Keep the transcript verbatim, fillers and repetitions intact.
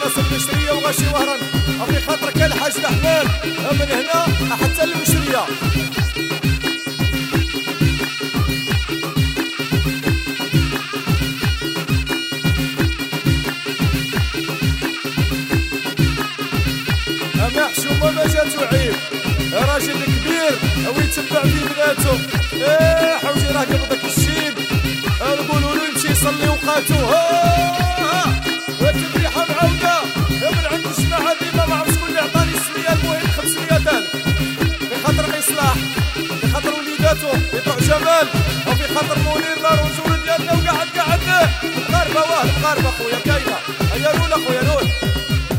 الناس المشريه وغاشي وهران في خاطرك يا الحاج احمد من هنا حتى المشريه. اما حشومه ما جاتو عيب راجل كبير ويتبع في بناتو. ايه حوجي راه قبضك الشيب نقولوا له يمشي يصلي وقاتو. ها والتبريحه معاوده من عند الجماعه ديما ما عرف شكون اللي عطاني السميه المهم خمسمية الف في خاطر الاصلاح في خاطر وليداتو يطلع جمال وفي خاطر منير لا رجول ديالنا وقعد قعد المغاربه واه المغاربه خويا كاينه.